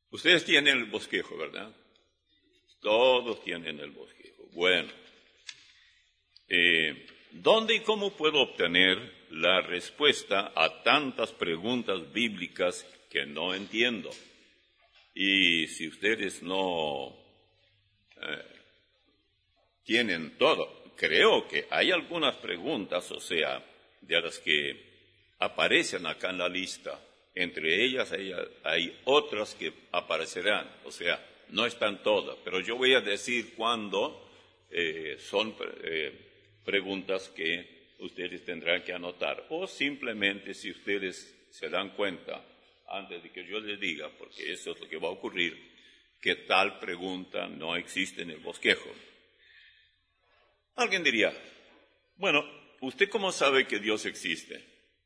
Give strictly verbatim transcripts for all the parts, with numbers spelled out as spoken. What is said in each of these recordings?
Ustedes tienen el bosquejo, ¿verdad? Todos tienen el bosquejo. Bueno, eh, ¿dónde y cómo puedo obtener la respuesta a tantas preguntas bíblicas que no entiendo? Y si ustedes no eh, tienen todo, creo que hay algunas preguntas, o sea, de las que aparecen acá en la lista. Entre ellas hay, hay otras que aparecerán, o sea, no están todas, pero yo voy a decir cuándo eh, son eh, preguntas que ustedes tendrán que anotar, o simplemente si ustedes se dan cuenta, antes de que yo les diga, porque eso es lo que va a ocurrir, que tal pregunta no existe en el bosquejo. Alguien diría, bueno, ¿usted cómo sabe que Dios existe?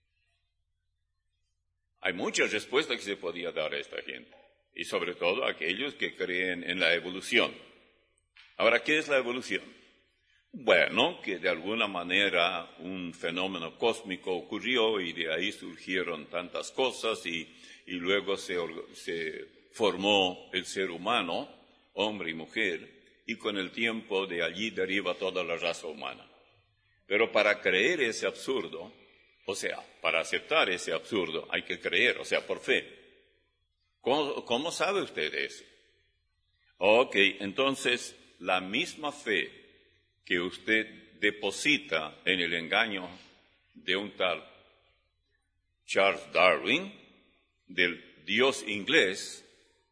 Hay muchas respuestas que se podía dar a esta gente, y sobre todo a aquellos que creen en la evolución. Ahora, ¿qué es la evolución? Bueno, que de alguna manera un fenómeno cósmico ocurrió y de ahí surgieron tantas cosas y, y luego se, se formó el ser humano, hombre y mujer, y con el tiempo de allí deriva toda la raza humana. Pero para creer ese absurdo, o sea, para aceptar ese absurdo hay que creer, o sea, por fe. ¿Cómo, cómo sabe usted eso? Ok, entonces la misma fe que usted deposita en el engaño de un tal Charles Darwin, del Dios inglés,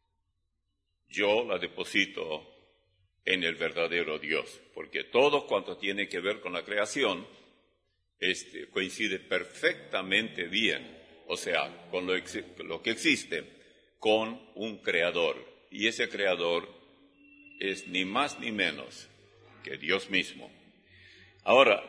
yo la deposito en el verdadero Dios, porque todo cuanto tiene que ver con la creación este, coincide perfectamente bien, o sea, con lo, lo que existe, con un creador, y ese creador es ni más ni menos que Dios mismo. Ahora,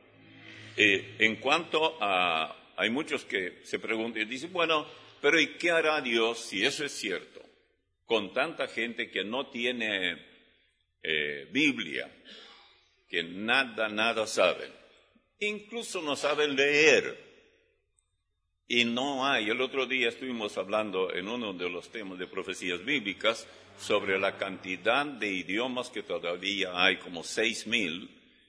eh, en cuanto a... Hay muchos que se preguntan y dicen, bueno, pero ¿y qué hará Dios si eso es cierto? Con tanta gente que no tiene eh, Biblia, que nada, nada saben. Incluso no saben leer. Y no hay. El otro día estuvimos hablando en uno de los temas de profecías bíblicas sobre la cantidad de idiomas que todavía hay, como seis mil,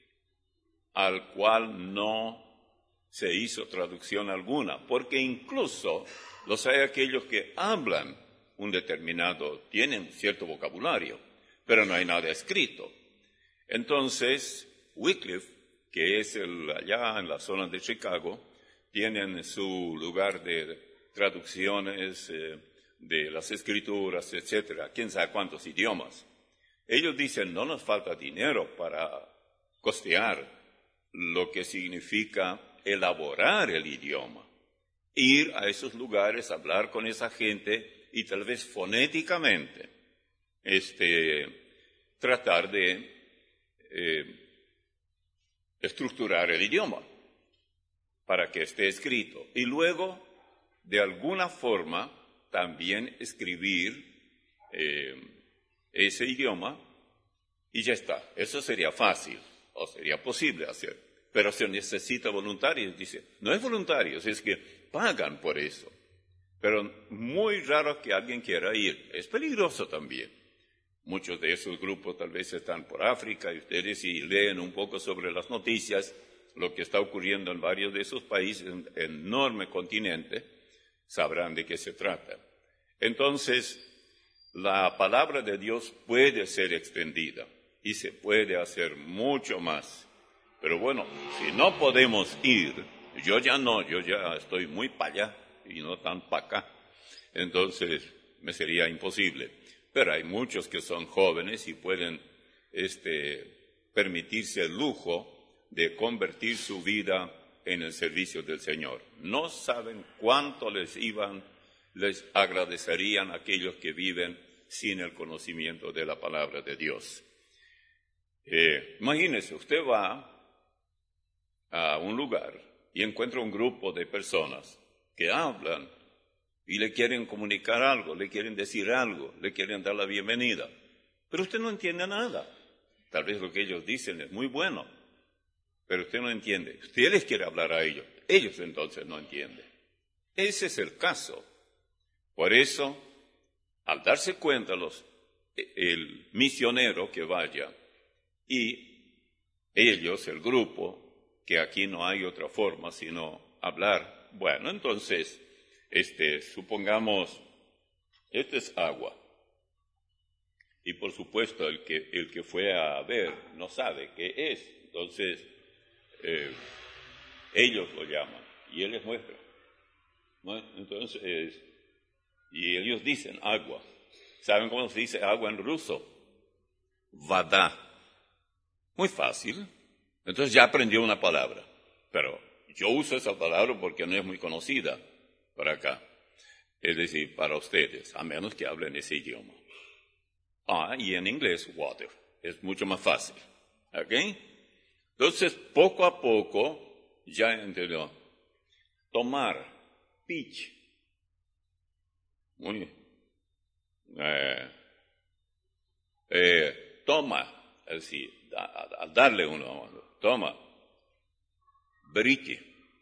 al cual no se hizo traducción alguna, porque incluso los hay aquellos que hablan un determinado, tienen cierto vocabulario, pero no hay nada escrito. Entonces, Wycliffe, que es el, allá en la zona de Chicago, tienen su lugar de traducciones eh, de las escrituras, etcétera, quién sabe cuántos idiomas. Ellos dicen, no nos falta dinero para costear lo que significa elaborar el idioma, ir a esos lugares, hablar con esa gente y tal vez fonéticamente este, tratar de eh, estructurar el idioma para que esté escrito y luego de alguna forma también escribir eh, ese idioma y ya está. Eso sería fácil o sería posible hacer. Pero se necesita voluntarios. Dice, no es voluntarios, es que pagan por eso. Pero muy raro que alguien quiera ir. Es peligroso también. Muchos de esos grupos tal vez están por África y ustedes si leen un poco sobre las noticias, lo que está ocurriendo en varios de esos países, en un enorme continente, sabrán de qué se trata. Entonces, la palabra de Dios puede ser extendida y se puede hacer mucho más. Pero bueno, si no podemos ir, yo ya no, yo ya estoy muy para allá y no tan para acá, entonces me sería imposible. Pero hay muchos que son jóvenes y pueden este, permitirse el lujo de convertir su vida en el servicio del Señor. No saben cuánto les iban, les agradecerían aquellos que viven sin el conocimiento de la palabra de Dios. Eh, imagínese, usted va a un lugar y encuentra un grupo de personas que hablan y le quieren comunicar algo, le quieren decir algo, le quieren dar la bienvenida, pero usted no entiende nada. Tal vez lo que ellos dicen es muy bueno, pero usted no entiende. Usted les quiere hablar a ellos, ellos entonces no entienden. Ese es el caso. Por eso, al darse cuenta los, el misionero que vaya y ellos, el grupo, que aquí no hay otra forma sino hablar, bueno, entonces, este, supongamos, esta es agua. Y por supuesto, el que, el que fue a ver no sabe qué es. Entonces, eh, ellos lo llaman y él les muestra. ¿No? Entonces, y ellos dicen agua. ¿Saben cómo se dice agua en ruso? Vada. Muy fácil. Entonces ya aprendió una palabra. Pero yo uso esa palabra porque no es muy conocida para acá. Es decir, para ustedes, a menos que hablen ese idioma. Ah, y en inglés, water. Es mucho más fácil. ¿Ok? Entonces, poco a poco, ya entendió. Tomar, pitch. Muy eh, eh, toma, es decir, a, a darle uno, toma, briki.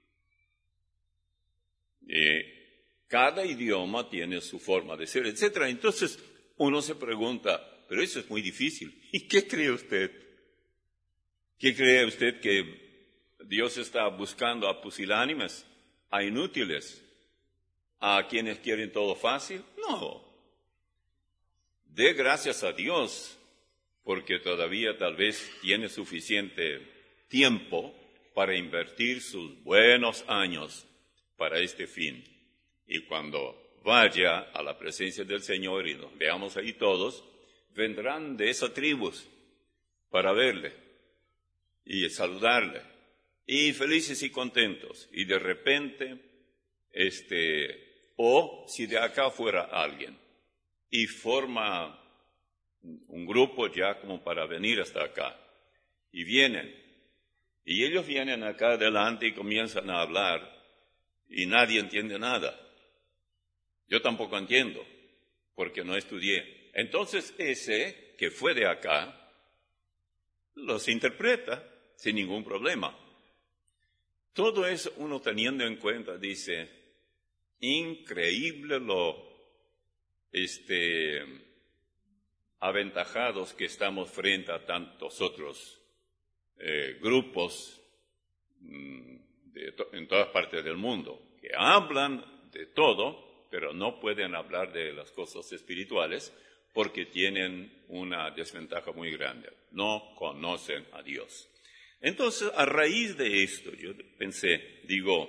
Y cada idioma tiene su forma de ser, etcétera. Entonces, uno se pregunta, pero eso es muy difícil. ¿Y qué cree usted? ¿Qué cree usted que Dios está buscando a pusilánimes, a inútiles, a quienes quieren todo fácil? No. Dé gracias a Dios, porque todavía tal vez tiene suficiente tiempo para invertir sus buenos años para este fin. Y cuando vaya a la presencia del Señor y nos veamos ahí todos, vendrán de esas tribus para verle y saludarle, y felices y contentos. Y de repente, este, o si de acá fuera alguien, y forma un grupo ya como para venir hasta acá, y vienen, y ellos vienen acá adelante y comienzan a hablar, y nadie entiende nada. Yo tampoco entiendo, porque no estudié. Entonces ese que fue de acá, los interpreta sin ningún problema. Todo eso uno teniendo en cuenta, dice, increíble lo este, aventajados que estamos frente a tantos otros eh, grupos mm, de to- en todas partes del mundo, que hablan de todo, pero no pueden hablar de las cosas espirituales porque tienen una desventaja muy grande. No conocen a Dios. Entonces, a raíz de esto, yo pensé, digo,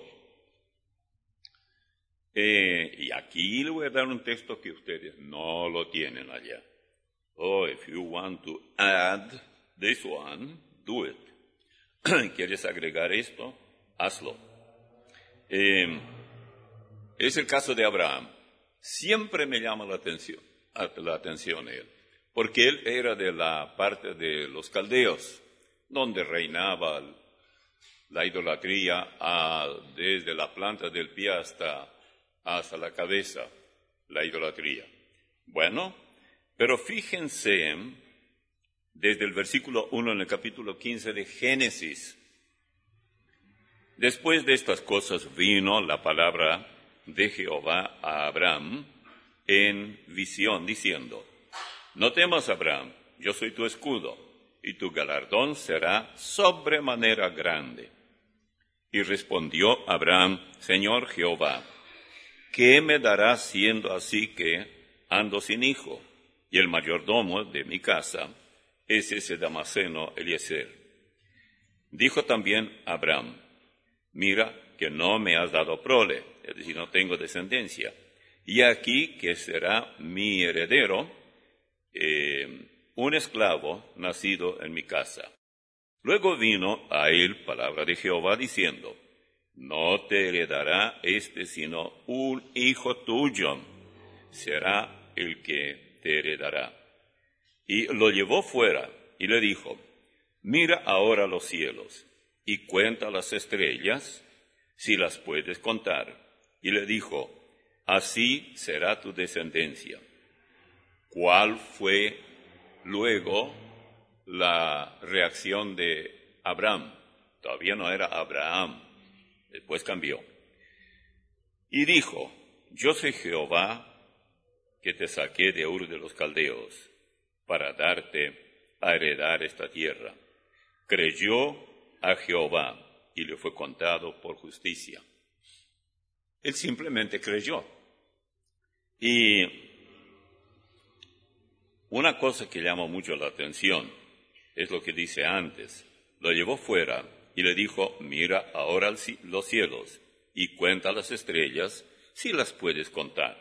eh, y aquí le voy a dar un texto que ustedes no lo tienen allá. Oh, if you want to add this one, do it. ¿Quieres agregar esto? Hazlo. Eh, es el caso de Abraham. Siempre me llama la atención, la atención él, porque él era de la parte de los caldeos, donde reinaba la idolatría a, desde la planta del pie hasta, hasta la cabeza, la idolatría. Bueno, pero fíjense, desde el versículo uno en el capítulo quince de Génesis, después de estas cosas vino la palabra de Jehová a Abraham en visión, diciendo, no temas, Abraham, yo soy tu escudo, y tu galardón será sobremanera grande. Y respondió Abraham, Señor Jehová, ¿qué me darás siendo así que ando sin hijo? Y el mayordomo de mi casa es ese Damaseno Eliezer. Dijo también Abraham, mira que no me has dado prole, es decir, no tengo descendencia, y aquí que será mi heredero, eh, un esclavo nacido en mi casa. Luego vino a él palabra de Jehová diciendo, no te heredará este sino un hijo tuyo, será el que te heredará. Y lo llevó fuera y le dijo, mira ahora los cielos y cuenta las estrellas, si las puedes contar. Y le dijo, así será tu descendencia. ¿Cuál fue luego la reacción de Abraham? Todavía no era Abraham, después cambió. Y dijo, yo soy Jehová que te saqué de Ur de los Caldeos, para darte a heredar esta tierra. Creyó a Jehová y le fue contado por justicia. Él simplemente creyó. Y una cosa que llama mucho la atención es lo que dice antes. Lo llevó fuera y le dijo, mira ahora los cielos y cuenta las estrellas si las puedes contar.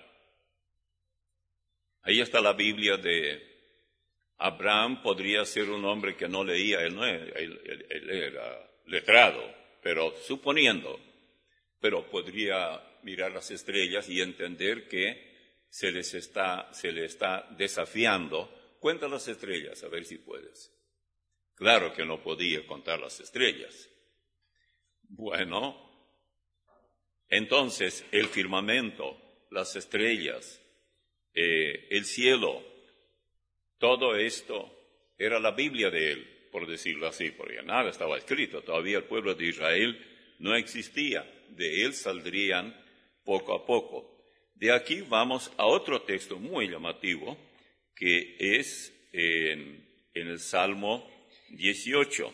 Ahí está la Biblia de Abraham. Podría ser un hombre que no leía, él, no, él, él, él era letrado, pero suponiendo, pero podría mirar las estrellas y entender que se les está, se le está desafiando. Cuenta las estrellas, a ver si puedes. Claro que no podía contar las estrellas. Bueno, entonces el firmamento, las estrellas, eh, el cielo, todo esto era la Biblia de él, por decirlo así, porque nada estaba escrito. Todavía el pueblo de Israel no existía. De él saldrían poco a poco. De aquí vamos a otro texto muy llamativo, que es en, en el Salmo dieciocho.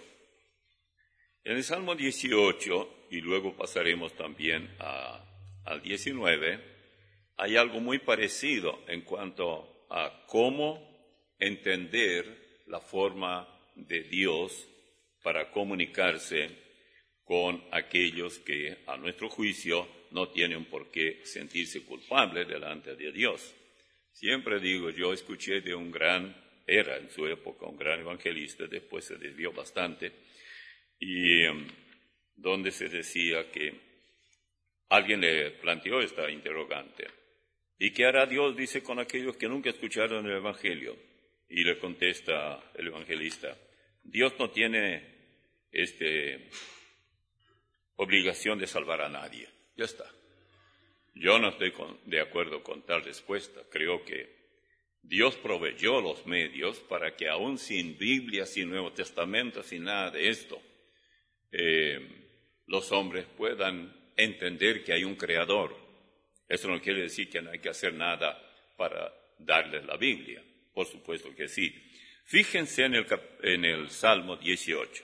En el Salmo dieciocho, y luego pasaremos también a, al diecinueve, hay algo muy parecido en cuanto a cómo entender la forma de Dios para comunicarse con aquellos que, a nuestro juicio, no tienen por qué sentirse culpables delante de Dios. Siempre digo, yo escuché de un gran, era en su época un gran evangelista, después se desvió bastante, y um, donde se decía que alguien le planteó esta interrogante. ¿Y qué hará Dios, dice, con aquellos que nunca escucharon el Evangelio? Y le contesta el evangelista, Dios no tiene este, obligación de salvar a nadie. Ya está. Yo no estoy con, de acuerdo con tal respuesta. Creo que Dios proveyó los medios para que aún sin Biblia, sin Nuevo Testamento, sin nada de esto, eh, los hombres puedan entender que hay un Creador. Eso no quiere decir que no hay que hacer nada para darles la Biblia. Por supuesto que sí. Fíjense en el, en el Salmo dieciocho.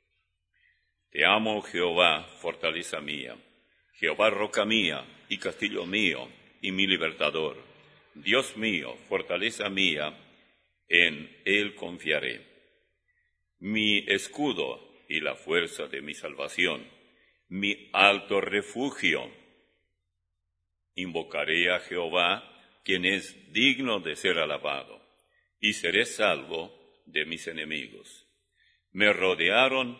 Te amo, Jehová, fortaleza mía. Jehová, roca mía y castillo mío y mi libertador. Dios mío, fortaleza mía, en Él confiaré. Mi escudo y la fuerza de mi salvación, mi alto refugio. Invocaré a Jehová, quien es digno de ser alabado, y seré salvo de mis enemigos. Me rodearon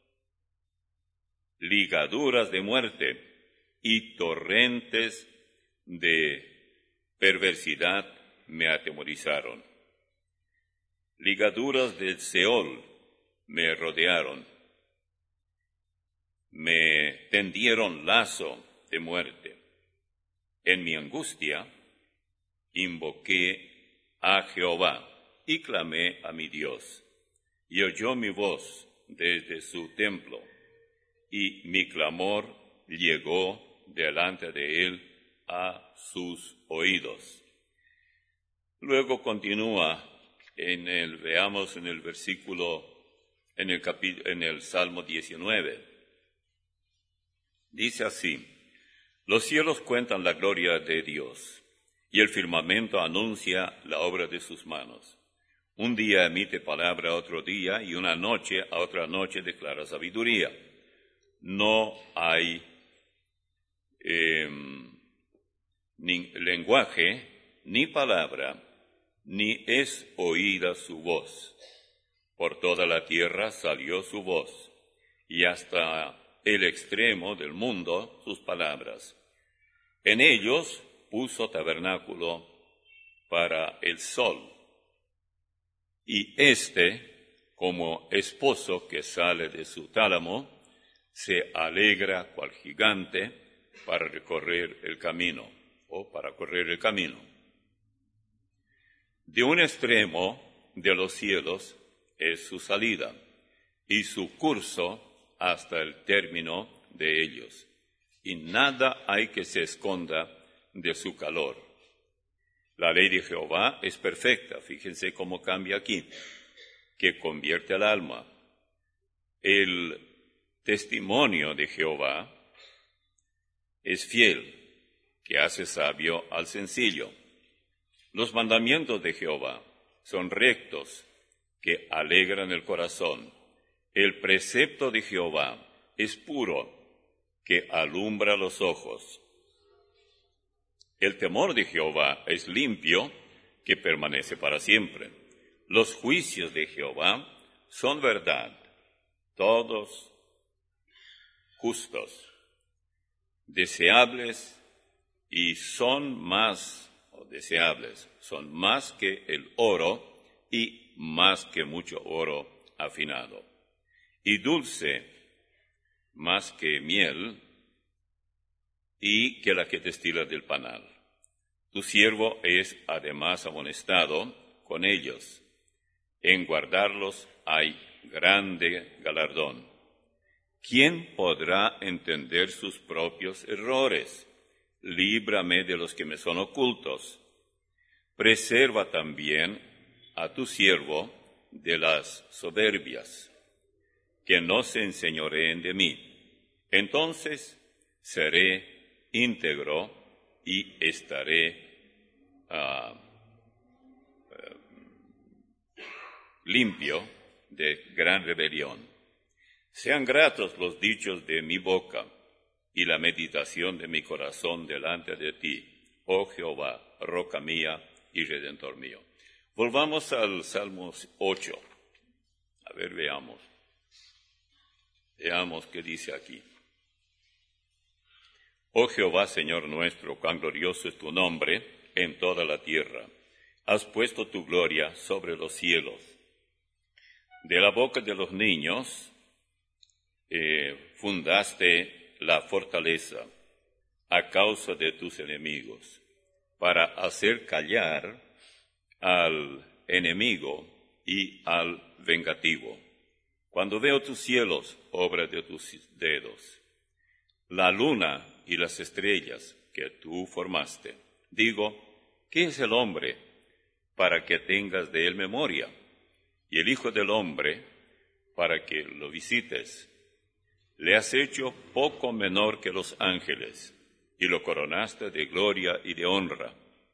ligaduras de muerte y torrentes de perversidad me atemorizaron. Ligaduras del Seol me rodearon. Me tendieron lazo de muerte. En mi angustia invoqué a Jehová y clamé a mi Dios. Y oyó mi voz desde su templo, y mi clamor llegó delante de él a sus oídos. Luego continúa en el, veamos en el versículo, en el capítulo, en el Salmo diecinueve. Dice así, los cielos cuentan la gloria de Dios, y el firmamento anuncia la obra de sus manos. Un día emite palabra a otro día, y una noche a otra noche declara sabiduría. No hay eh, ni lenguaje, ni palabra, ni es oída su voz. Por toda la tierra salió su voz, y hasta el extremo del mundo sus palabras. En ellos puso tabernáculo para el sol, y éste, como esposo que sale de su tálamo, se alegra cual gigante para recorrer el camino, o para correr el camino. De un extremo de los cielos es su salida, y su curso hasta el término de ellos, y nada hay que se esconda de su calor. La ley de Jehová es perfecta, fíjense cómo cambia aquí, que convierte al alma. El testimonio de Jehová es fiel, que hace sabio al sencillo. Los mandamientos de Jehová son rectos, que alegran el corazón. El precepto de Jehová es puro, que alumbra los ojos. El temor de Jehová es limpio, que permanece para siempre. Los juicios de Jehová son verdad, todos justos, deseables y son más, o deseables, son más que el oro y más que mucho oro afinado, y dulce más que miel y que la que destila del panal. Tu siervo es además amonestado con ellos. En guardarlos hay grande galardón. ¿Quién podrá entender sus propios errores? Líbrame de los que me son ocultos. Preserva también a tu siervo de las soberbias, que no se enseñoreen de mí. Entonces seré íntegro y estaré uh, uh, limpio de gran rebelión. Sean gratos los dichos de mi boca y la meditación de mi corazón delante de ti, oh Jehová, roca mía y redentor mío. Volvamos al Salmo ocho. A ver, veamos. Veamos qué dice aquí. Oh Jehová, Señor nuestro, cuán glorioso es tu nombre en toda la tierra. Has puesto tu gloria sobre los cielos. De la boca de los niños eh, fundaste la fortaleza a causa de tus enemigos, para hacer callar al enemigo y al vengativo. Cuando veo tus cielos, obra de tus dedos, la luna y las estrellas que tú formaste, digo, ¿qué es el hombre para que tengas de él memoria? Y el Hijo del hombre para que lo visites. Le has hecho poco menor que los ángeles, y lo coronaste de gloria y de honra.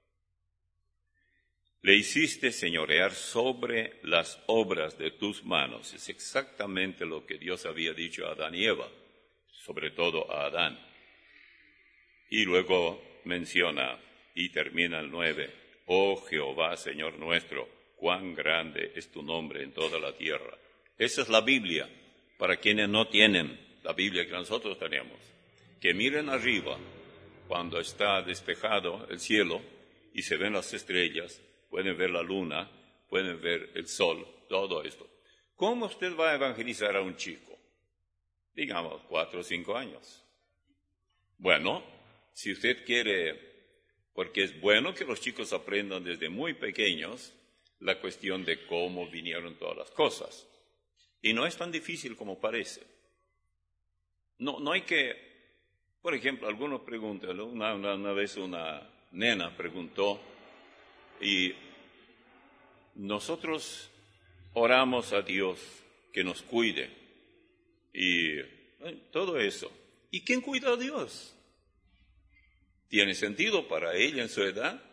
Le hiciste señorear sobre las obras de tus manos. Es exactamente lo que Dios había dicho a Adán y Eva, sobre todo a Adán. Y luego menciona, y termina el nueve, oh Jehová, Señor nuestro, cuán grande es tu nombre en toda la tierra. Esa es la Biblia, para quienes no tienen la Biblia que nosotros tenemos. Que miren arriba, cuando está despejado el cielo y se ven las estrellas, pueden ver la luna, pueden ver el sol, todo esto. ¿Cómo usted va a evangelizar a un chico? Digamos, cuatro o cinco años. Bueno, si usted quiere, porque es bueno que los chicos aprendan desde muy pequeños la cuestión de cómo vinieron todas las cosas. Y no es tan difícil como parece. No, no hay que, por ejemplo, algunos preguntan, una, una, una vez una nena preguntó, y nosotros oramos a Dios que nos cuide, y eh, todo eso. ¿Y quién cuida a Dios? ¿Tiene sentido para ella en su edad?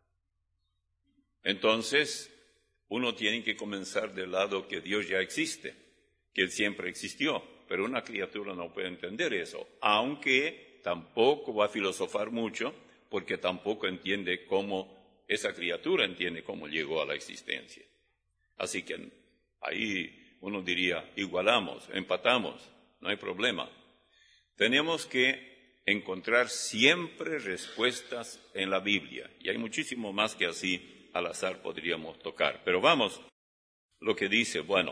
Entonces, uno tiene que comenzar del lado que Dios ya existe, que Él siempre existió, pero una criatura no puede entender eso, aunque tampoco va a filosofar mucho, porque tampoco entiende cómo esa criatura entiende cómo llegó a la existencia. Así que ahí uno diría, igualamos, empatamos, no hay problema. Tenemos que encontrar siempre respuestas en la Biblia, y hay muchísimo más que así al azar podríamos tocar. Pero vamos, lo que dice, bueno,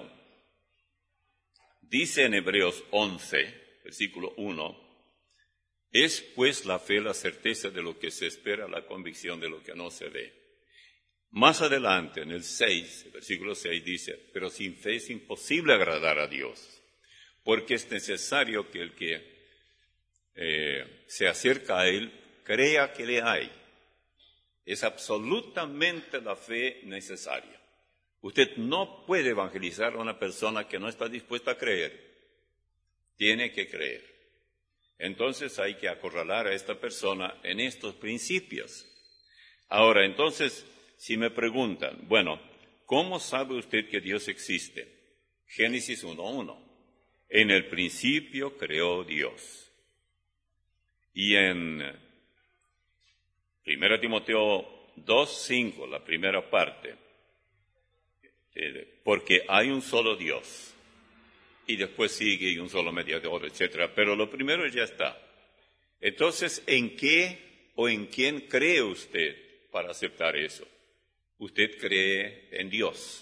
dice en Hebreos once, versículo uno, es pues la fe la certeza de lo que se espera, la convicción de lo que no se ve. Más adelante, en el seis, versículo seis, dice, pero sin fe es imposible agradar a Dios, porque es necesario que el que eh, se acerca a Él crea que le hay Es absolutamente la fe necesaria. Usted no puede evangelizar a una persona que no está dispuesta a creer. Tiene que creer. Entonces hay que acorralar a esta persona en estos principios. Ahora, entonces, si me preguntan, bueno, ¿cómo sabe usted que Dios existe? Génesis uno uno. En el principio creó Dios. Y en primera Timoteo dos cinco, la primera parte, eh, porque hay un solo Dios. Y después sigue y un solo mediador, etcétera. Pero lo primero ya está. Entonces, ¿en qué o en quién cree usted para aceptar eso? Usted cree en Dios.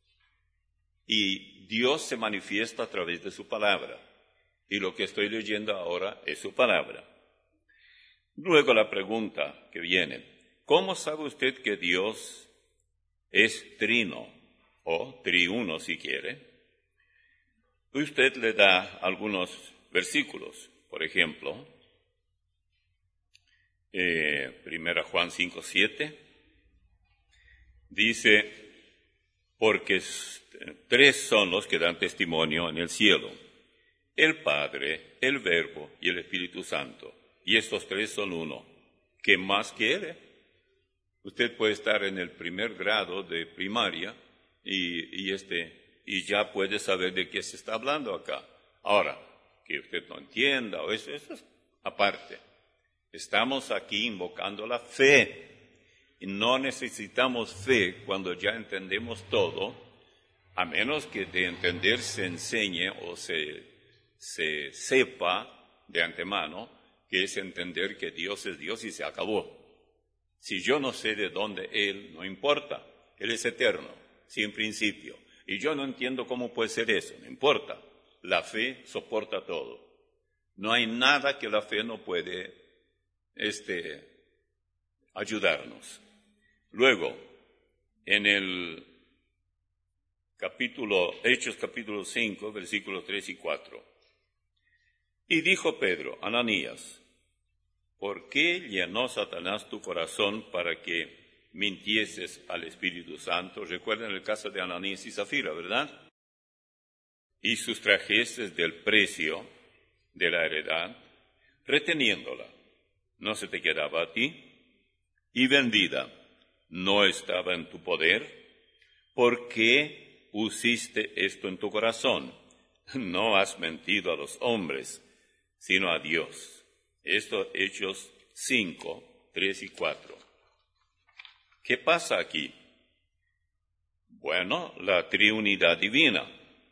Y Dios se manifiesta a través de su palabra. Y lo que estoy leyendo ahora es su palabra. Luego la pregunta que viene, ¿cómo sabe usted que Dios es trino o triuno si quiere? Usted le da algunos versículos, por ejemplo, eh, primera Juan cinco siete, dice, porque tres son los que dan testimonio en el cielo, el Padre, el Verbo y el Espíritu Santo, y estos tres son uno. ¿Qué más quiere? Usted puede estar en el primer grado de primaria y, y este... y ya puede saber de qué se está hablando acá. Ahora, que usted no entienda, o eso, eso es aparte. Estamos aquí invocando la fe. Y no necesitamos fe cuando ya entendemos todo, a menos que de entender se enseñe o se, se sepa de antemano que es entender que Dios es Dios y se acabó. Si yo no sé de dónde Él, no importa. Él es eterno, sin principio. Y yo no entiendo cómo puede ser eso, no importa. La fe soporta todo. No hay nada que la fe no puede este, ayudarnos. Luego, en el capítulo, Hechos capítulo cinco, versículos tres y cuatro. Y dijo Pedro, Ananías, ¿por qué llenó Satanás tu corazón para que mintieses al Espíritu Santo? Recuerden el caso de Ananías y Zafira, ¿verdad? Y sustrajeses del precio de la heredad, reteniéndola, no se te quedaba a ti, y vendida, no estaba en tu poder. ¿Por qué pusiste esto en tu corazón? No has mentido a los hombres, sino a Dios. Esto Hechos cinco, tres y cuatro. ¿Qué pasa aquí? Bueno, la triunidad divina.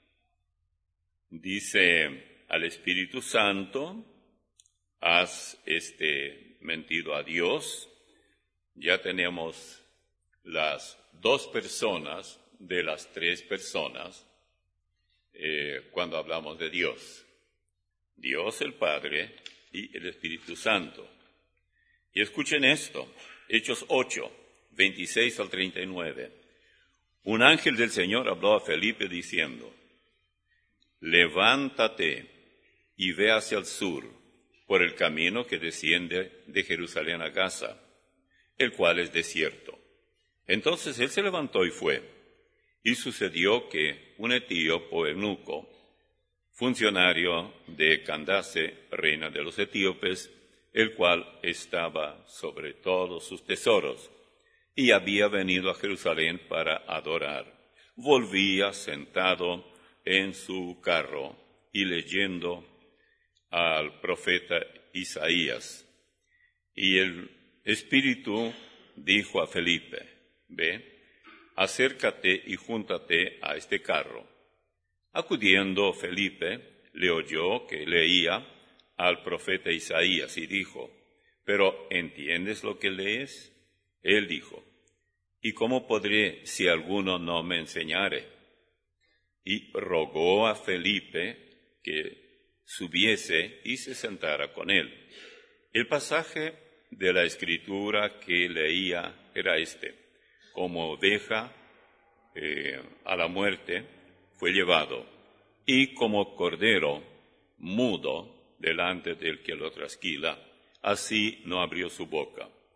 Dice al Espíritu Santo, has este, mentido a Dios. Ya tenemos las dos personas de las tres personas eh, cuando hablamos de Dios. Dios el Padre y el Espíritu Santo. Y escuchen esto, Hechos ocho, veintiséis al treinta y nueve. Un ángel del Señor habló a Felipe diciendo, levántate y ve hacia el sur, por el camino que desciende de Jerusalén a Gaza, el cual es desierto. Entonces él se levantó y fue. Y sucedió que un etíope eunuco, funcionario de Candace, reina de los etíopes, el cual estaba sobre todos sus tesoros, y había venido a Jerusalén para adorar, volvía sentado en su carro y leyendo al profeta Isaías. Y el Espíritu dijo a Felipe, ve, acércate y júntate a este carro. Acudiendo Felipe, le oyó que leía al profeta Isaías y dijo, ¿pero entiendes lo que lees? Él dijo, ¿y cómo podré si alguno no me enseñare? Y rogó a Felipe que subiese y se sentara con él. El pasaje de la Escritura que leía era este: como oveja eh, a la muerte fue llevado, y como cordero mudo delante del que lo trasquila, así no abrió su boca.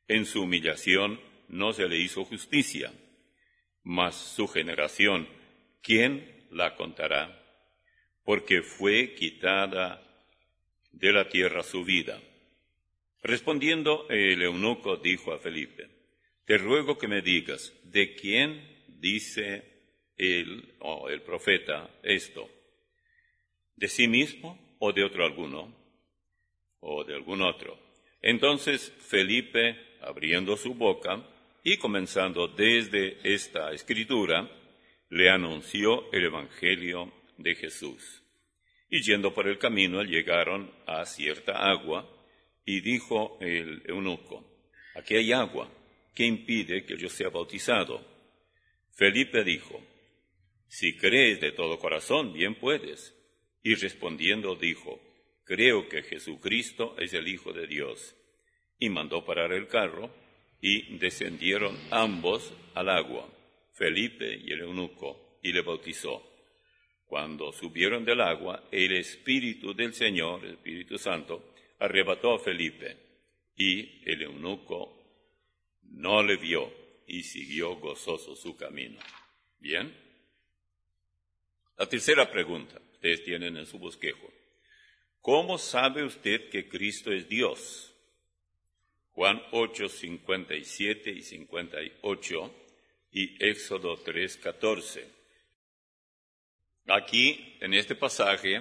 En su humillación no se le hizo justicia, mas su generación, ¿quién la contará? Porque fue quitada de la tierra su vida. Respondiendo el eunuco dijo a Felipe, te ruego que me digas, ¿de quién dice él o el profeta esto? ¿De sí mismo o de otro alguno? ¿O de algún otro? Entonces Felipe, abriendo su boca y comenzando desde esta escritura, le anunció el evangelio de Jesús. Y yendo por el camino llegaron a cierta agua, y dijo el eunuco, aquí hay agua, ¿qué impide que yo sea bautizado? Felipe dijo, si crees de todo corazón, bien puedes. Y respondiendo dijo, creo que Jesucristo es el Hijo de Dios. Y mandó parar el carro, y descendieron ambos al agua, Felipe y el eunuco, y le bautizó. Cuando subieron del agua, el Espíritu del Señor, el Espíritu Santo, arrebató a Felipe, y el eunuco no le vio, y siguió gozoso su camino. ¿Bien? La tercera pregunta, ustedes tienen en su bosquejo. ¿Cómo sabe usted que Cristo es Dios? Juan ocho, cincuenta y siete y cincuenta y ocho, y Éxodo tres, catorce. Aquí, en este pasaje,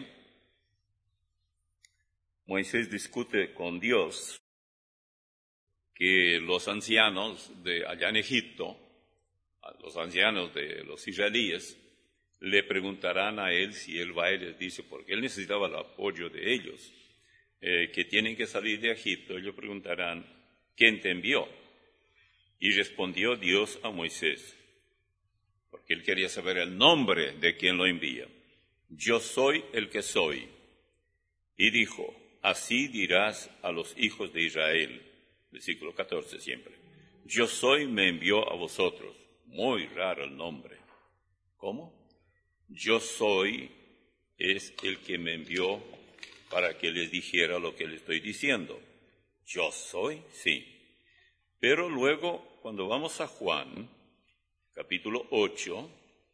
Moisés discute con Dios que los ancianos de allá en Egipto, los ancianos de los israelíes, le preguntarán a él si él va y les dice, porque él necesitaba el apoyo de ellos, eh, que tienen que salir de Egipto. Ellos preguntarán, ¿quién te envió? Y respondió Dios a Moisés, porque él quería saber el nombre de quien lo envía. Yo soy el que soy. Y dijo, así dirás a los hijos de Israel. Versículo catorce siempre. Yo soy me envió a vosotros. Muy raro el nombre. ¿Cómo? Yo soy es el que me envió para que les dijera lo que le estoy diciendo. Yo soy, sí. Pero luego, cuando vamos a Juan, capítulo ocho,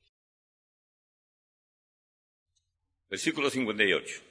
versículo cincuenta y ocho.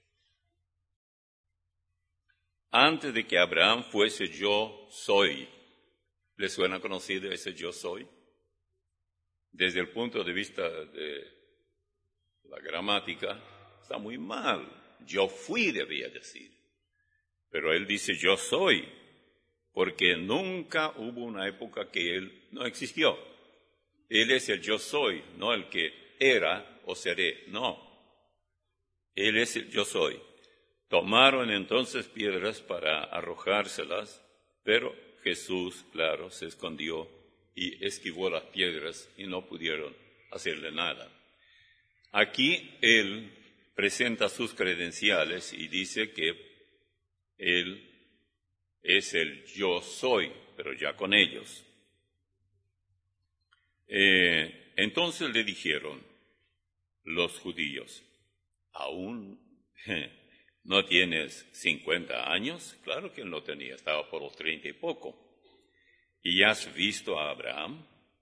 Antes de que Abraham fuese yo soy. ¿Le suena conocido ese yo soy? Desde el punto de vista de la gramática, está muy mal. Yo fui, debía decir. Pero él dice yo soy, porque nunca hubo una época que él no existió. Él es el yo soy, no el que era o seré, no. Él es el yo soy. Tomaron entonces piedras para arrojárselas, pero Jesús, claro, se escondió y esquivó las piedras y no pudieron hacerle nada. Aquí él presenta sus credenciales y dice que él es el yo soy, pero ya con ellos. Eh, entonces le dijeron los judíos, ¿aún no tienes cincuenta años? Claro que él no tenía, estaba por los treinta y poco. ¿Y has visto a Abraham?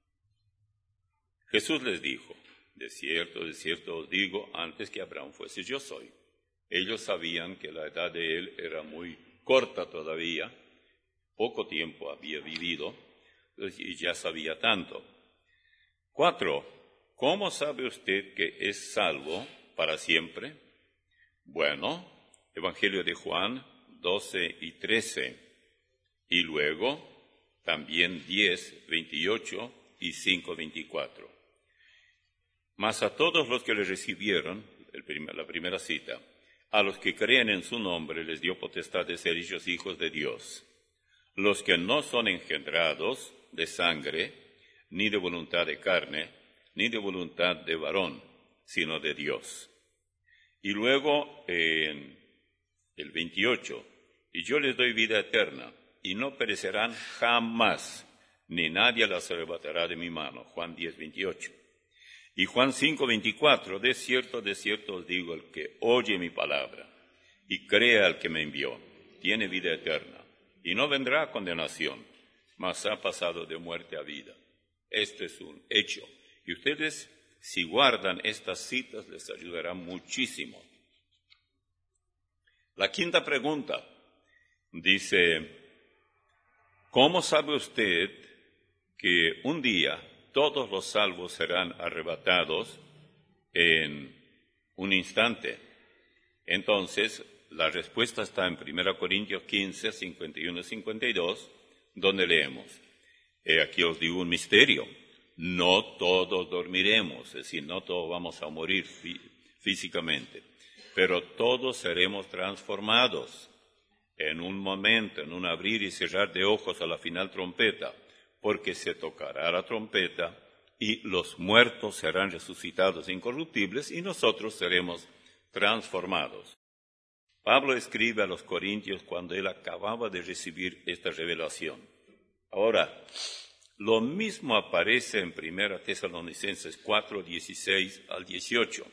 Jesús les dijo, de cierto, de cierto os digo, antes que Abraham fuese yo soy. Ellos sabían que la edad de él era muy corta todavía, poco tiempo había vivido, y ya sabía tanto. Cuatro, ¿cómo sabe usted que es salvo para siempre? Bueno, Evangelio de Juan doce y trece, y luego también diez, veintiocho y cinco, veinticuatro. Mas a todos los que le recibieron, el primer, la primera cita, a los que creen en su nombre les dio potestad de ser hechos hijos de Dios, los que no son engendrados de sangre, ni de voluntad de carne, ni de voluntad de varón, sino de Dios. Y luego en el veintiocho, y yo les doy vida eterna, y no perecerán jamás, ni nadie las arrebatará de mi mano. Juan diez, veintiocho. Y Juan cinco, veinticuatro, de cierto, de cierto os digo, el que oye mi palabra y crea al que me envió, tiene vida eterna, y no vendrá a condenación, mas ha pasado de muerte a vida. Este es un hecho. Y ustedes, si guardan estas citas, les ayudará muchísimo. La quinta pregunta dice, ¿cómo sabe usted que un día todos los salvos serán arrebatados en un instante? Entonces, la respuesta está en primera Corintios quince, cincuenta y uno y cincuenta y dos, donde leemos, He aquí os digo un misterio, no todos dormiremos, es decir, no todos vamos a morir fí- físicamente, pero todos seremos transformados en un momento, en un abrir y cerrar de ojos a la final trompeta, porque se tocará la trompeta y los muertos serán resucitados incorruptibles y nosotros seremos transformados. Pablo escribe a los Corintios cuando él acababa de recibir esta revelación. Ahora, lo mismo aparece en primera Tesalonicenses cuatro, dieciséis al dieciocho.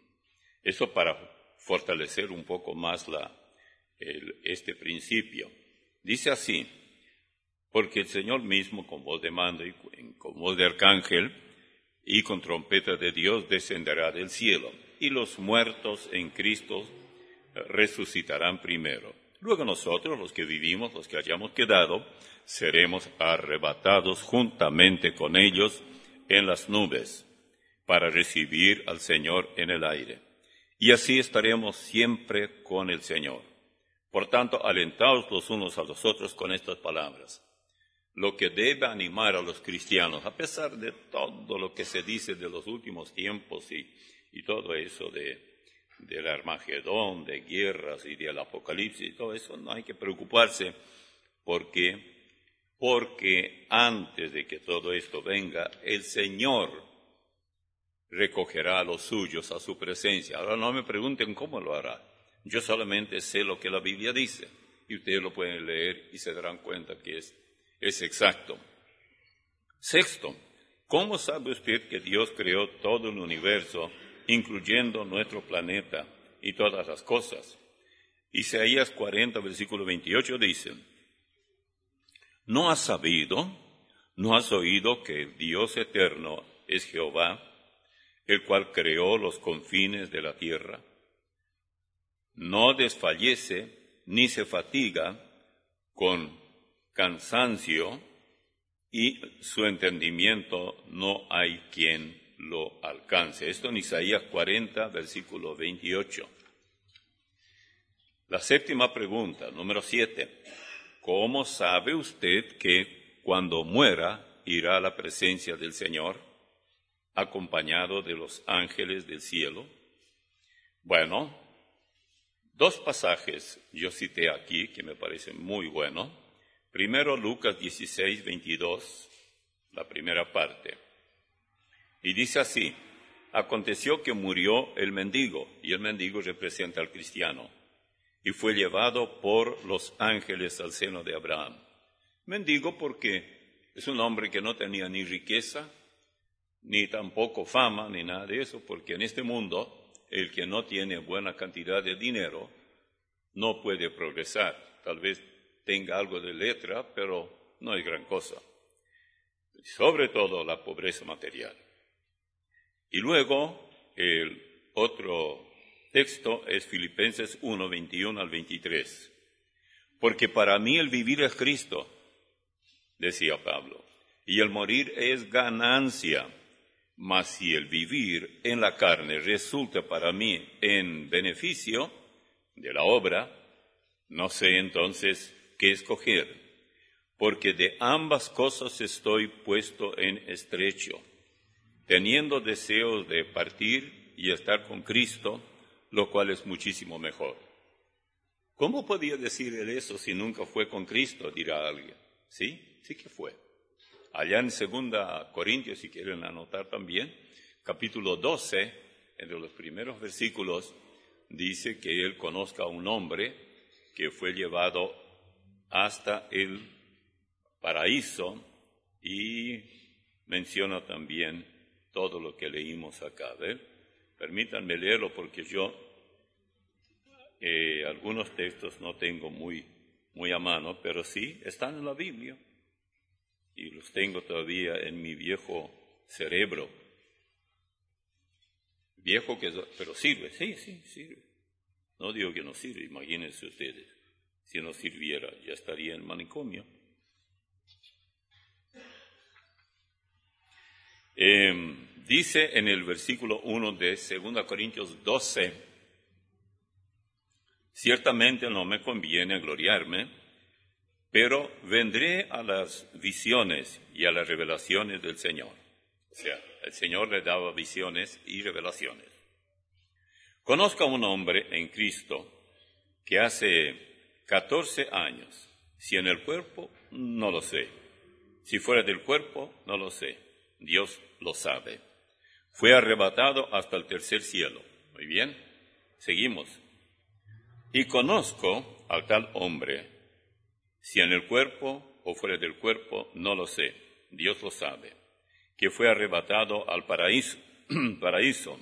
Eso para fortalecer un poco más la, el, este principio. Dice así, porque el Señor mismo con voz de mando y con voz de arcángel y con trompeta de Dios descenderá del cielo, y los muertos en Cristo resucitarán primero. Luego nosotros, los que vivimos, los que hayamos quedado, seremos arrebatados juntamente con ellos en las nubes para recibir al Señor en el aire. Y así estaremos siempre con el Señor. Por tanto, alentaos los unos a los otros con estas palabras. Lo que debe animar a los cristianos, a pesar de todo lo que se dice de los últimos tiempos y, y todo eso de del Armagedón, de guerras y del Apocalipsis, y todo eso, no hay que preocuparse porque, porque antes de que todo esto venga, el Señor recogerá a los suyos a su presencia. Ahora no me pregunten cómo lo hará. Yo solamente sé lo que la Biblia dice y ustedes lo pueden leer y se darán cuenta que es, es exacto. Sexto, ¿cómo sabe usted que Dios creó todo el universo, incluyendo nuestro planeta y todas las cosas? Isaías cuarenta, versículo veintiocho dice, ¿no has sabido, no has oído que el Dios eterno es Jehová, el cual creó los confines de la tierra? No desfallece ni se fatiga con cansancio, y su entendimiento no hay quien lo alcance. Esto en Isaías cuarenta, versículo veintiocho. La séptima pregunta, número siete. ¿Cómo sabe usted que cuando muera irá a la presencia del Señor, acompañado de los ángeles del cielo? Bueno, dos pasajes yo cité aquí que me parecen muy buenos. Primero, Lucas dieciséis, veintidós, la primera parte. Y dice así, aconteció que murió el mendigo, y el mendigo representa al cristiano, y fue llevado por los ángeles al seno de Abraham. Mendigo porque es un hombre que no tenía ni riqueza, ni tampoco fama, ni nada de eso, porque en este mundo el que no tiene buena cantidad de dinero no puede progresar. Tal vez tenga algo de letra, pero no es gran cosa. Sobre todo la pobreza material. Y luego, el otro texto es Filipenses uno, veintiuno al veintitrés. Porque para mí el vivir es Cristo, decía Pablo, y el morir es ganancia. Mas si el vivir en la carne resulta para mí en beneficio de la obra, no sé entonces qué escoger, porque de ambas cosas estoy puesto en estrecho, teniendo deseos de partir y estar con Cristo, lo cual es muchísimo mejor. ¿Cómo podía decir él eso si nunca fue con Cristo?, dirá alguien. Sí, sí que fue. Allá en segunda Corintios, si quieren anotar también, capítulo doce, entre los primeros versículos, dice que él conozca a un hombre que fue llevado hasta el paraíso y menciona también todo lo que leímos acá. ¿Ver? Permítanme leerlo porque yo eh, algunos textos no tengo muy, muy a mano, pero sí están en la Biblia. Y los tengo todavía en mi viejo cerebro. Viejo que, pero sirve, sí, sí, sirve. No digo que no sirve, imagínense ustedes. Si no sirviera, ya estaría en manicomio. Eh, dice en el versículo uno de dos Corintios doce, ciertamente no me conviene gloriarme, pero vendré a las visiones y a las revelaciones del Señor. O sea, el Señor le daba visiones y revelaciones. Conozco a un hombre en Cristo que hace catorce años, si en el cuerpo, no lo sé. Si fuera del cuerpo, no lo sé. Dios lo sabe. Fue arrebatado hasta el tercer cielo. Muy bien, seguimos. Y conozco al tal hombre, si en el cuerpo o fuera del cuerpo, no lo sé. Dios lo sabe. Que fue arrebatado al paraíso, paraíso,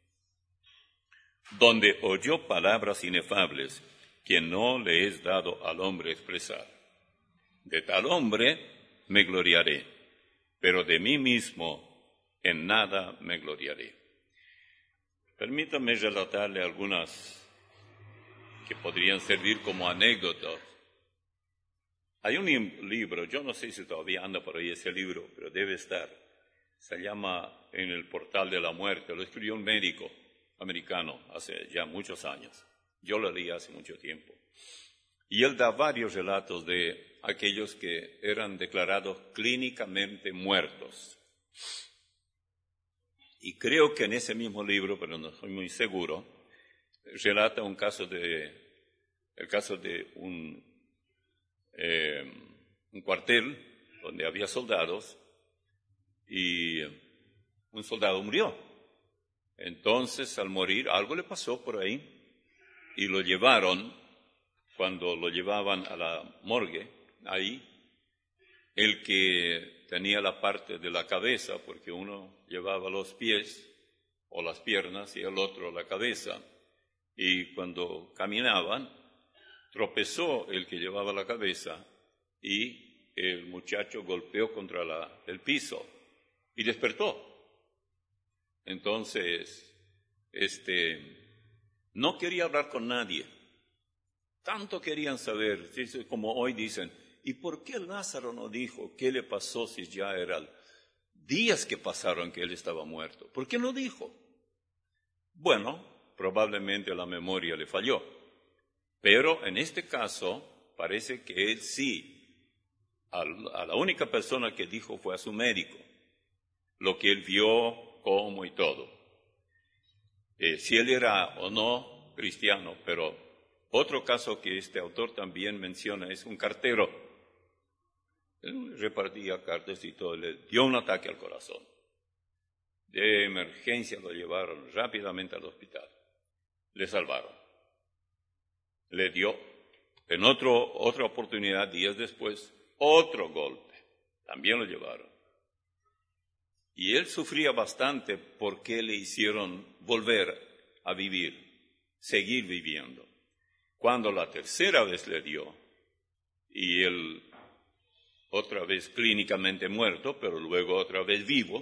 donde oyó palabras inefables que no le es dado al hombre expresar. De tal hombre me gloriaré, pero de mí mismo en nada me gloriaré. Permítame relatarle algunas que podrían servir como anécdotas. Hay un libro, yo no sé si todavía anda por ahí ese libro, pero debe estar. Se llama En el portal de la muerte. Lo escribió un médico americano hace ya muchos años. Yo lo leí hace mucho tiempo. Y él da varios relatos de aquellos que eran declarados clínicamente muertos. Y creo que en ese mismo libro, pero no estoy muy seguro, relata un caso de, el caso de un, eh, un cuartel donde había soldados y un soldado murió. Entonces, al morir, algo le pasó por ahí y lo llevaron, cuando lo llevaban a la morgue, ahí, el que tenía la parte de la cabeza, porque uno llevaba los pies o las piernas y el otro la cabeza, y cuando caminaban, tropezó el que llevaba la cabeza y el muchacho golpeó contra la, el piso y despertó. Entonces, este, no quería hablar con nadie. Tanto querían saber, como hoy dicen, ¿y por qué Lázaro no dijo qué le pasó si ya eran días que pasaron que él estaba muerto? ¿Por qué no dijo? Bueno, probablemente la memoria le falló, pero en este caso parece que él sí, a la única persona que dijo fue a su médico, lo que él vio, cómo y todo. Eh, si él era o no cristiano, pero otro caso que este autor también menciona es un cartero. Él repartía cartas y todo, le dio un ataque al corazón. De emergencia lo llevaron rápidamente al hospital. Le salvaron. Le dio, en otro, otra oportunidad, días después, otro golpe. También lo llevaron. Y él sufría bastante porque le hicieron volver a vivir, seguir viviendo. Cuando la tercera vez le dio, y él otra vez clínicamente muerto, pero luego otra vez vivo,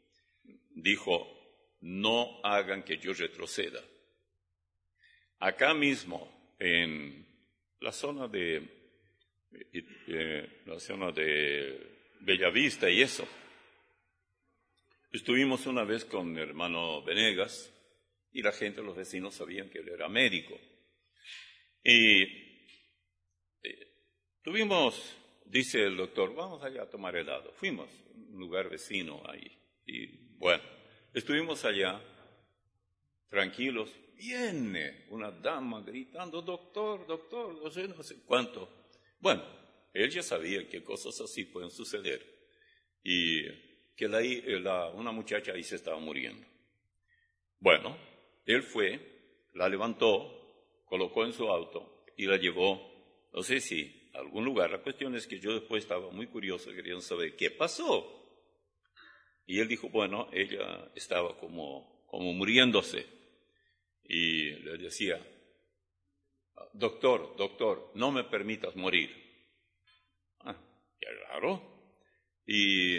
dijo, no hagan que yo retroceda. Acá mismo, en la zona de, eh, la zona de Bellavista y eso, estuvimos una vez con mi hermano Venegas y la gente, los vecinos sabían que él era médico. Y eh, tuvimos, dice el doctor, vamos allá a tomar helado. Fuimos a un lugar vecino ahí. Y bueno, estuvimos allá, tranquilos. Viene una dama gritando, doctor, doctor, no sé, no sé cuánto. Bueno, él ya sabía que cosas así pueden suceder. Y que la, la, una muchacha ahí se estaba muriendo. Bueno, él fue, la levantó, colocó en su auto y la llevó, no sé si a algún lugar. La cuestión es que yo después estaba muy curioso, queriendo saber qué pasó. Y él dijo, bueno, ella estaba como, como muriéndose. Y le decía, doctor, doctor, no me permitas morir. Ah, qué raro. Y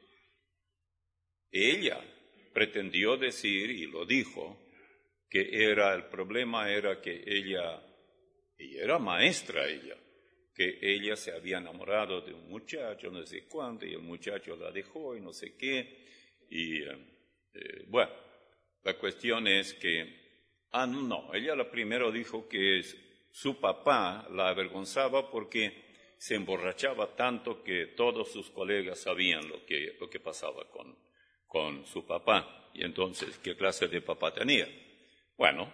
ella pretendió decir, y lo dijo, que era, el problema era que ella, ella era maestra ella, que ella se había enamorado de un muchacho, no sé cuánto, y el muchacho la dejó y no sé qué. Y eh, eh, bueno, la cuestión es que, ah, no, ella la primero dijo que su papá la avergonzaba porque se emborrachaba tanto que todos sus colegas sabían lo que, lo que pasaba con, con su papá. Y entonces, ¿qué clase de papá tenía? Bueno,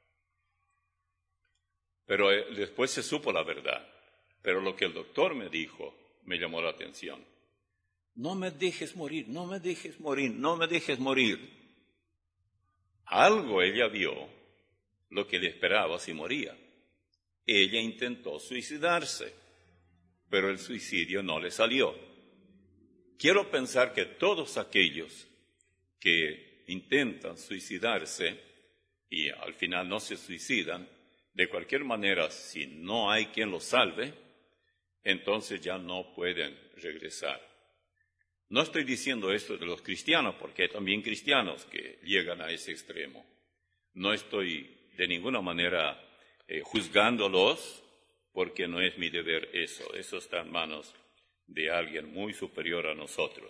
pero eh, después se supo la verdad. Pero lo que el doctor me dijo me llamó la atención. No me dejes morir, no me dejes morir, no me dejes morir. Algo ella vio, lo que le esperaba si moría. Ella intentó suicidarse, pero el suicidio no le salió. Quiero pensar que todos aquellos que intentan suicidarse y al final no se suicidan, de cualquier manera, si no hay quien los salve, entonces ya no pueden regresar. No estoy diciendo esto de los cristianos, porque hay también cristianos que llegan a ese extremo. No estoy de ninguna manera eh, juzgándolos, porque no es mi deber eso. Eso está en manos de alguien muy superior a nosotros.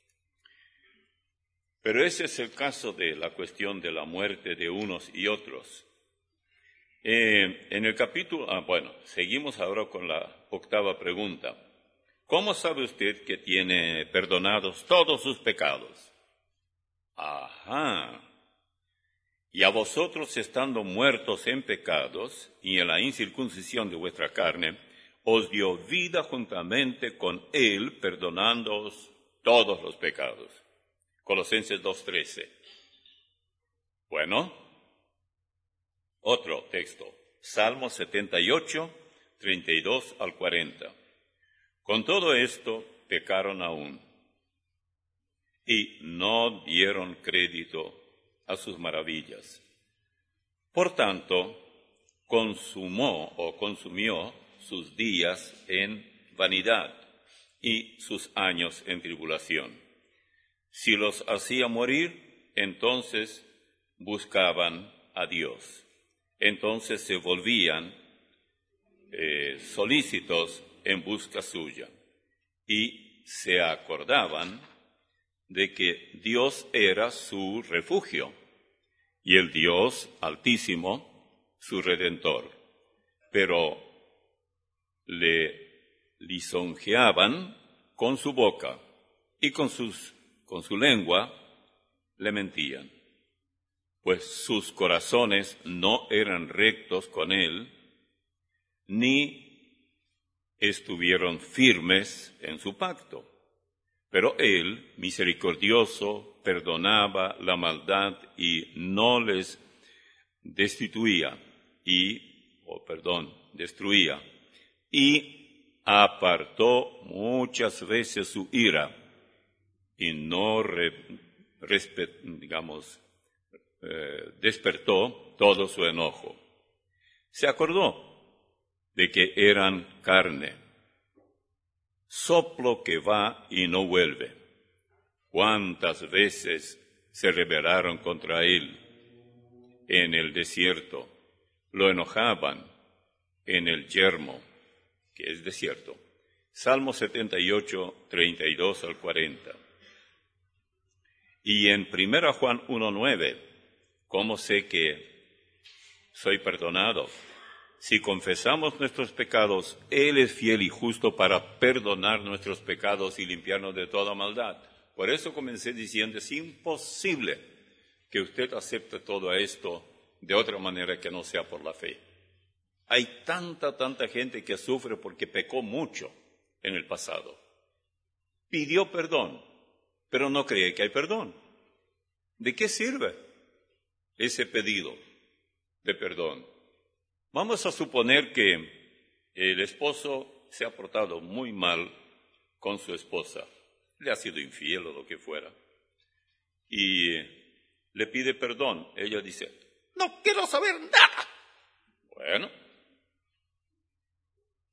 Pero ese es el caso de la cuestión de la muerte de unos y otros. Eh, en el capítulo, ah, bueno, seguimos ahora con la octava pregunta. ¿Cómo sabe usted que tiene perdonados todos sus pecados? Ajá. Y a vosotros, estando muertos en pecados y en la incircuncisión de vuestra carne, os dio vida juntamente con Él, perdonándoos todos los pecados. Colosenses dos trece. Bueno. Otro texto, Salmo setenta y ocho, treinta y dos al cuarenta. Con todo esto pecaron aún y no dieron crédito a sus maravillas. Por tanto, consumó o consumió sus días en vanidad y sus años en tribulación. Si los hacía morir, entonces buscaban a Dios. Entonces se volvían eh, solícitos en busca suya y se acordaban de que Dios era su refugio y el Dios Altísimo su Redentor. Pero le lisonjeaban con su boca y con, sus, con su lengua le mentían. Pues sus corazones no eran rectos con él, ni estuvieron firmes en su pacto. Pero él, misericordioso, perdonaba la maldad y no les destituía, y, o oh, perdón, destruía, y apartó muchas veces su ira, y no, re, respet, digamos, Eh, despertó todo su enojo. Se acordó de que eran carne, soplo que va y no vuelve. ¿Cuántas veces se rebelaron contra él en el desierto? Lo enojaban en el yermo, que es desierto. Salmo setenta y ocho, treinta y dos al cuarenta. Y en primera Juan uno nueve, ¿cómo sé que soy perdonado? Si confesamos nuestros pecados, Él es fiel y justo para perdonar nuestros pecados y limpiarnos de toda maldad. Por eso comencé diciendo, es imposible que usted acepte todo esto de otra manera que no sea por la fe. Hay tanta, tanta gente que sufre porque pecó mucho en el pasado. Pidió perdón, pero no cree que hay perdón. ¿De qué sirve ese pedido de perdón? Vamos a suponer que el esposo se ha portado muy mal con su esposa, le ha sido infiel o lo que fuera, y le pide perdón. Ella dice, no quiero saber nada. Bueno,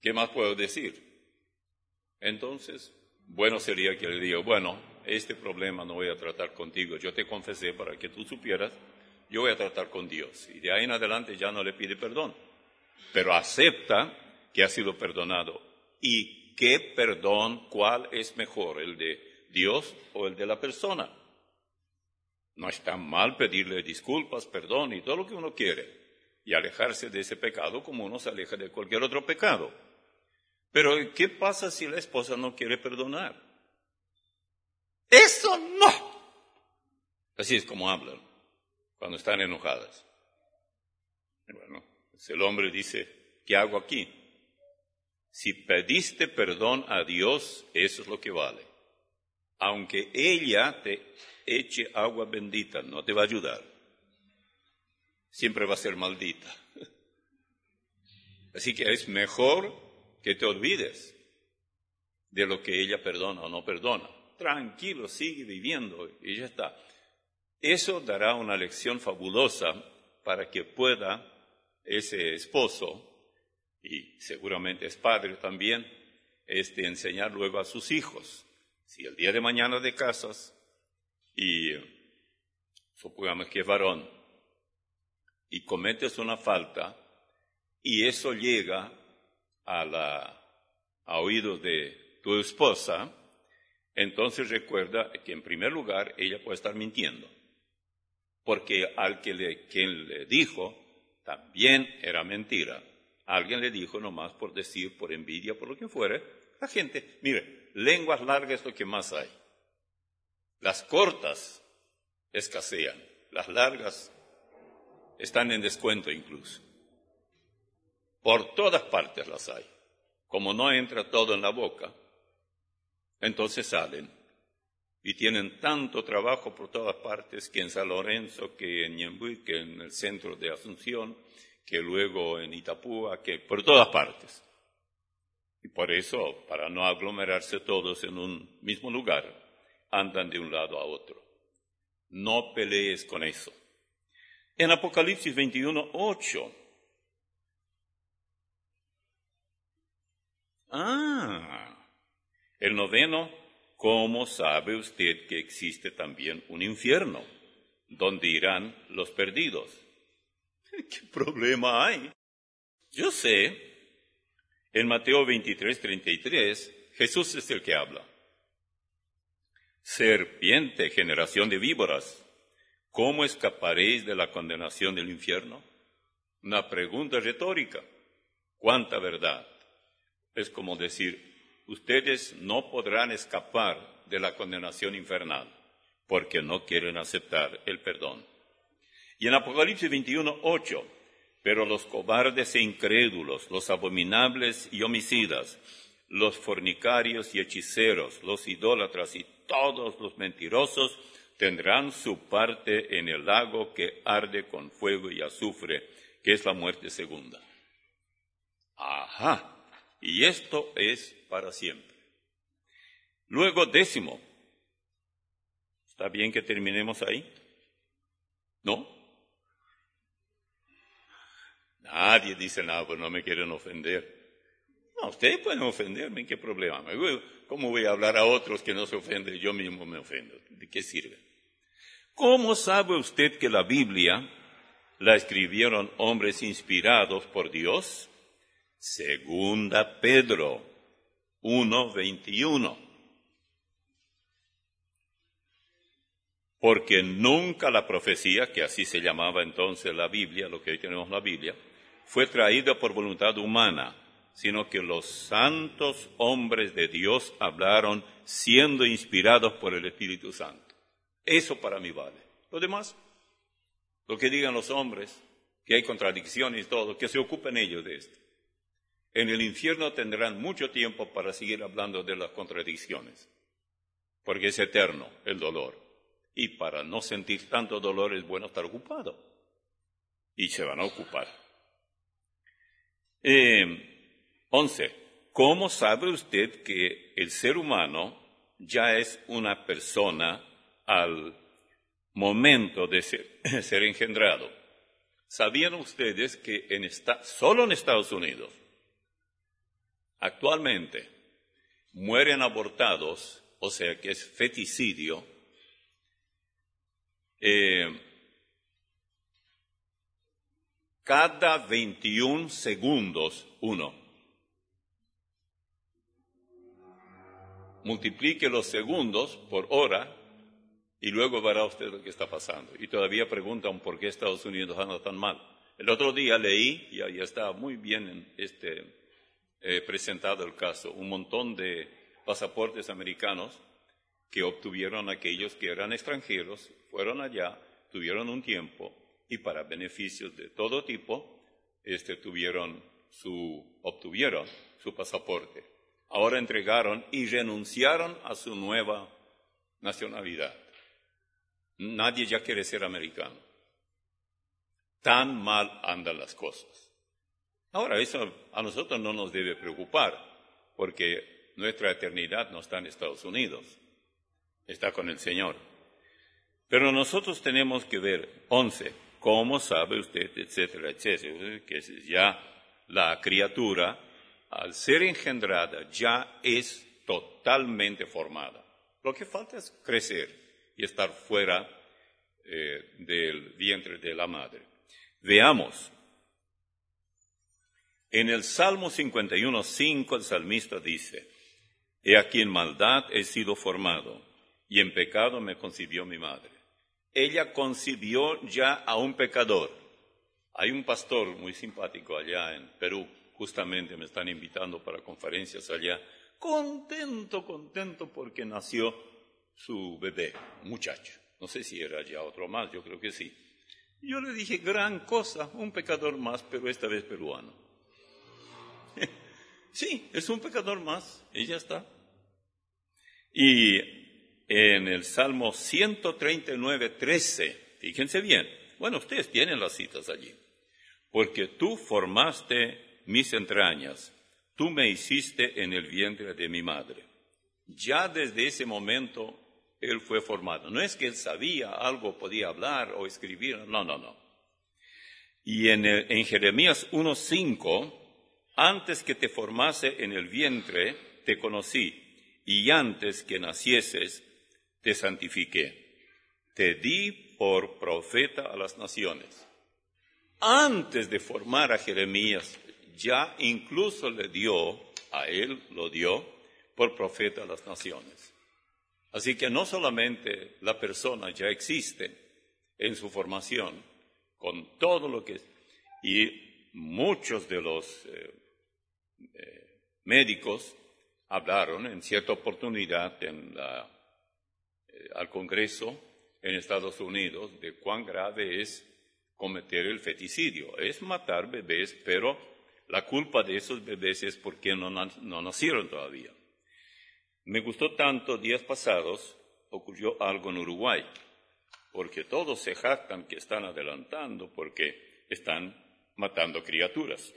¿Qué más puedo decir? Entonces, bueno sería que le diga, bueno, este problema no voy a tratar contigo, yo te confesé para que tú supieras, yo voy a tratar con Dios. Y de ahí en adelante ya no le pide perdón, pero acepta que ha sido perdonado. ¿Y qué perdón, cuál es mejor, el de Dios o el de la persona? No está mal pedirle disculpas, perdón y todo lo que uno quiere, y alejarse de ese pecado como uno se aleja de cualquier otro pecado. Pero ¿qué pasa si la esposa no quiere perdonar? ¡Eso no! Así es como hablan cuando están enojadas. Bueno, pues el hombre dice, ¿qué hago aquí? Si pediste perdón a Dios, eso es lo que vale. Aunque ella te eche agua bendita, no te va a ayudar. Siempre va a ser maldita. Así que es mejor que te olvides de lo que ella perdona o no perdona. Tranquilo, sigue viviendo y ya está. Eso dará una lección fabulosa para que pueda ese esposo, y seguramente es padre también, este, enseñar luego a sus hijos. Si el día de mañana te casas y supongamos que es varón y cometes una falta y eso llega a la a oídos de tu esposa, entonces recuerda que en primer lugar ella puede estar mintiendo, porque al que le, quien le dijo también era mentira. Alguien le dijo nomás por decir, por envidia, por lo que fuere. La gente, mire, lenguas largas es lo que más hay. Las cortas escasean, las largas están en descuento incluso. Por todas partes las hay. Como no entra todo en la boca, entonces salen y tienen tanto trabajo por todas partes, que en San Lorenzo, que en Ñembuy, que en el centro de Asunción, que luego en Itapúa, que por todas partes. Y por eso, para no aglomerarse todos en un mismo lugar, andan de un lado a otro. No pelees con eso. En Apocalipsis veintiuno, ocho. Ah, el noveno, ¿cómo sabe usted que existe también un infierno, donde irán los perdidos? ¿Qué problema hay? Yo sé, en Mateo veintitrés, treinta y tres, Jesús es el que habla. Serpiente, generación de víboras, ¿cómo escaparéis de la condenación del infierno? Una pregunta retórica. ¿Cuánta verdad? Es como decir, ustedes no podrán escapar de la condenación infernal porque no quieren aceptar el perdón. Y en Apocalipsis veintiuno, ocho, pero los cobardes e incrédulos, los abominables y homicidas, los fornicarios y hechiceros, los idólatras y todos los mentirosos tendrán su parte en el lago que arde con fuego y azufre, que es la muerte segunda. Ajá. Y esto es para siempre. Luego, décimo. ¿Está bien que terminemos ahí? ¿No? Nadie dice nada, pues no me quieren ofender. No, ustedes pueden ofenderme, ¿qué problema? ¿Cómo voy a hablar a otros que no se ofenden? Yo mismo me ofendo. ¿De qué sirve? ¿Cómo sabe usted que la Biblia la escribieron hombres inspirados por Dios? Segunda Pedro uno, veintiuno. Porque nunca la profecía, que así se llamaba entonces la Biblia, lo que hoy tenemos la Biblia, fue traída por voluntad humana, sino que los santos hombres de Dios hablaron siendo inspirados por el Espíritu Santo. Eso para mí vale. Lo demás, lo que digan los hombres, que hay contradicciones y todo, que se ocupen ellos de esto. En el infierno tendrán mucho tiempo para seguir hablando de las contradicciones, porque es eterno el dolor. Y para no sentir tanto dolor es bueno estar ocupado. Y se van a ocupar. Eh, once. ¿Cómo sabe usted que el ser humano ya es una persona al momento de ser, ser engendrado? ¿Sabían ustedes que en esta, solo en Estados Unidos actualmente mueren abortados, o sea que es feticidio, eh, cada veintiún segundos uno. Multiplique los segundos por hora y luego verá usted lo que está pasando. Y todavía preguntan por qué Estados Unidos anda tan mal. El otro día leí, y ahí está muy bien este, eh, presentado el caso, un montón de pasaportes americanos que obtuvieron aquellos que eran extranjeros, fueron allá, tuvieron un tiempo y para beneficios de todo tipo este, tuvieron su, obtuvieron su pasaporte. Ahora entregaron y renunciaron a su nueva nacionalidad. Nadie ya quiere ser americano. Tan mal andan las cosas. Ahora, eso a nosotros no nos debe preocupar, porque nuestra eternidad no está en Estados Unidos, está con el Señor. Pero nosotros tenemos que ver, once, cómo sabe usted, etcétera, etcétera, que es ya la criatura, al ser engendrada, ya es totalmente formada. Lo que falta es crecer y estar fuera eh, del vientre de la madre. Veamos. En el Salmo cincuenta y uno, cinco, el salmista dice, «He aquí en maldad he sido formado, y en pecado me concibió mi madre». Ella concibió ya a un pecador. Hay un pastor muy simpático allá en Perú, justamente me están invitando para conferencias allá, contento, contento porque nació su bebé, un muchacho. No sé si era ya otro más, yo creo que sí. Yo le dije, gran cosa, un pecador más, pero esta vez peruano. Sí, es un pecador más, y ya está. Y en el Salmo ciento treinta y nueve, trece, fíjense bien, bueno, ustedes tienen las citas allí. Porque tú formaste mis entrañas, tú me hiciste en el vientre de mi madre. Ya desde ese momento él fue formado. No es que él sabía algo, podía hablar o escribir, no, no, no. Y en, el, en Jeremías uno, cinco, antes que te formase en el vientre, te conocí, y antes que nacieses, te santifiqué. Te di por profeta a las naciones. Antes de formar a Jeremías, ya incluso le dio, a él lo dio, por profeta a las naciones. Así que no solamente la persona ya existe en su formación, con todo lo que... Y muchos de los eh, eh, médicos hablaron en cierta oportunidad en la, eh, al Congreso en Estados Unidos de cuán grave es cometer el feticidio. Es matar bebés, pero la culpa de esos bebés es porque no, no nacieron todavía. Me gustó tanto, días pasados ocurrió algo en Uruguay, porque todos se jactan que están adelantando, porque están matando criaturas.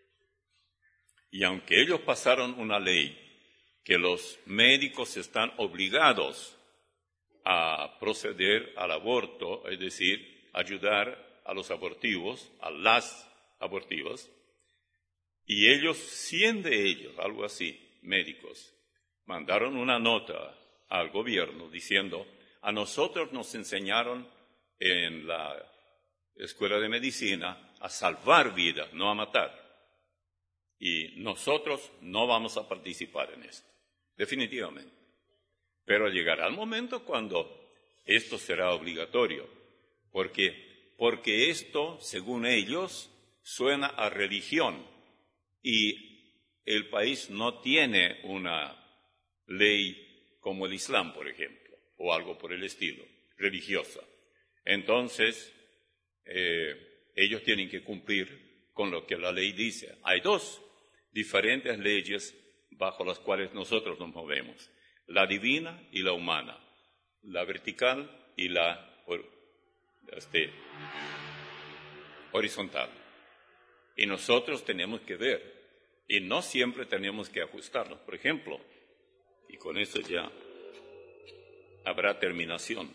Y aunque ellos pasaron una ley que los médicos están obligados a proceder al aborto, es decir, ayudar a los abortivos, a las abortivas, y ellos, cien de ellos, algo así, médicos, mandaron una nota al gobierno diciendo, a nosotros nos enseñaron en la escuela de medicina a salvar vidas, no a matar. Y nosotros no vamos a participar en esto, definitivamente. Pero llegará el momento cuando esto será obligatorio, porque, porque esto, según ellos, suena a religión y el país no tiene una ley como el Islam, por ejemplo, o algo por el estilo, religiosa. Entonces, eh, ellos tienen que cumplir con lo que la ley dice. Hay dos diferentes leyes bajo las cuales nosotros nos movemos, la divina y la humana, la vertical y la este, horizontal. Y nosotros tenemos que ver, y no siempre tenemos que ajustarnos. Por ejemplo, y con eso ya habrá terminación.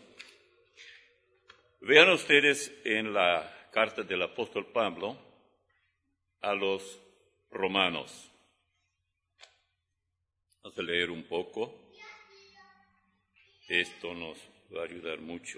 Vean ustedes en la carta del apóstol Pablo a los romanos. Vamos a leer un poco. Esto nos va a ayudar mucho.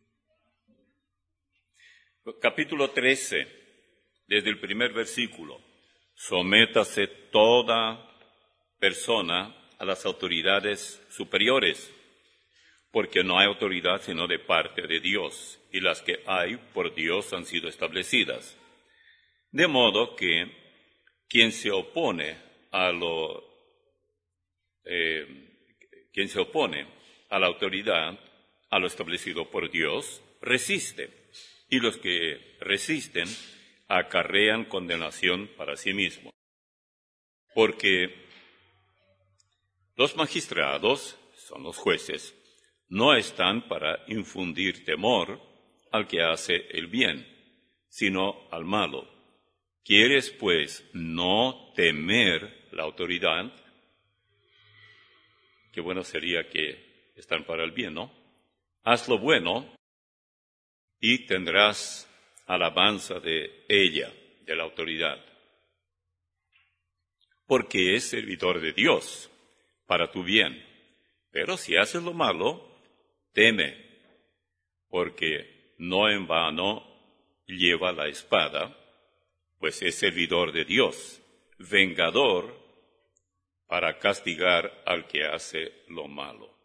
Capítulo trece, desde el primer versículo. Sométase toda persona a las autoridades superiores, porque no hay autoridad sino de parte de Dios, y las que hay por Dios han sido establecidas. De modo que quien se opone a lo eh, quien se opone a la autoridad, a lo establecido por Dios, resiste, y los que resisten acarrean condenación para sí mismos. Porque los magistrados, son los jueces, no están para infundir temor al que hace el bien, sino al malo. ¿Quieres, pues, no temer la autoridad? Qué bueno sería que están para el bien, ¿no? Haz lo bueno y tendrás alabanza de ella, de la autoridad. Porque es servidor de Dios, para tu bien. Pero si haces lo malo, teme, porque no en vano lleva la espada, pues es servidor de Dios, vengador para castigar al que hace lo malo.